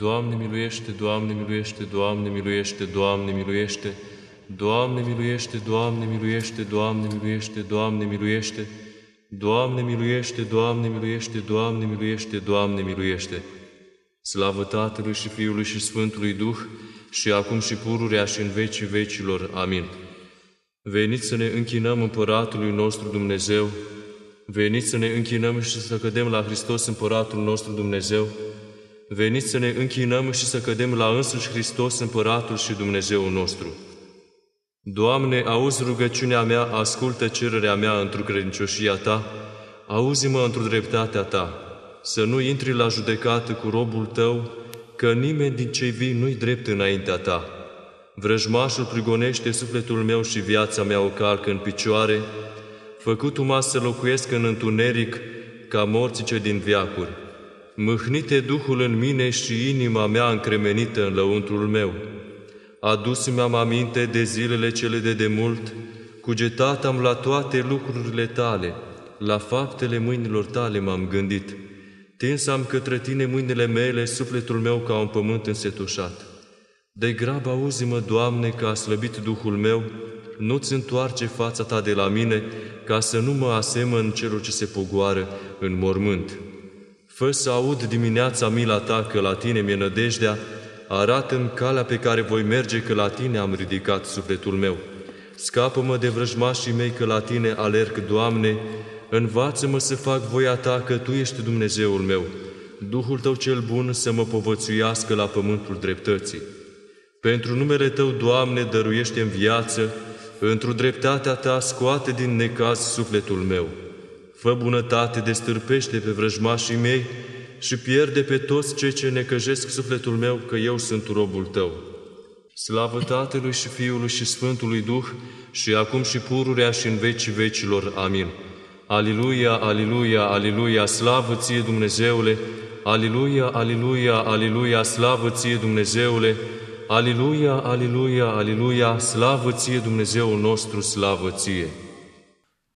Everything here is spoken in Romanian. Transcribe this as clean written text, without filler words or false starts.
Doamne miluiește, Doamne miluiește, Doamne miluiește, Doamne miluiește, Doamne miluiește, Doamne miluiește, Doamne miluiește, Doamne miluiește, Doamne miluiește, Doamne miluiește, Doamne miluiește, Doamne miluiește. Slavă Tatălui și Fiului și Sfântului Duh, și acum și pururea și în vecii vecilor. Amin. Veniți să ne închinăm Împăratului nostru Dumnezeu, veniți să ne închinăm și să cădem la Hristos Împăratul nostru Dumnezeu, veniți să ne închinăm și să cădem la însuși Hristos Împăratul și Dumnezeu nostru. Doamne, auzi rugăciunea mea, ascultă cererea mea într-o credincioșia Ta, auzi-mă într-o dreptatea Ta, să nu intri la judecată cu robul Tău, că nimeni din cei vii nu-i drept înaintea Ta. Vrăjmașul prigonește sufletul meu și viața mea o calcă în picioare, făcut-o să locuiesc în întuneric ca morții ce din veacuri. Mâhnite Duhul în mine și inima mea încremenită în lăuntrul meu. Adus-mi-am aminte de zilele cele de demult, cugetat am la toate lucrurile Tale, la faptele mâinilor Tale m-am gândit. Tins am către Tine mâinile mele, sufletul meu ca un pământ însetușat. De grab auzi-mă, Doamne, că a slăbit Duhul meu, nu-ți întoarce fața Ta de la mine, ca să nu mă asemăn celor ce se pogoară în mormânt. Fă să aud dimineața mila Ta, că la Tine mi-e nădejdea, arată-mi calea pe care voi merge, că la Tine am ridicat sufletul meu. Scapă-mă de vrăjmașii mei, că la Tine alerg, Doamne, învață-mă să fac voia Ta, că Tu ești Dumnezeul meu. Duhul Tău cel bun să mă povățuiască la pământul dreptății. Pentru numele Tău, Doamne, dăruiește-mi viață, într-o dreptatea Ta scoate din necaz sufletul meu. Fă bunătate, destârpește pe vrăjmașii mei și pierde pe toți cei ce necăjesc sufletul meu, că eu sunt robul Tău. Slavă Tatălui și Fiului și Sfântului Duh, și acum și pururea și în vecii vecilor. Amin. Aliluia, aliluia, aliluia, slavă Ție, Dumnezeule! Aliluia, aliluia, aliluia, slavă Ție, Dumnezeule! Aliluia, aliluia, aliluia, slavă Ție, Dumnezeul nostru, slavă Ție!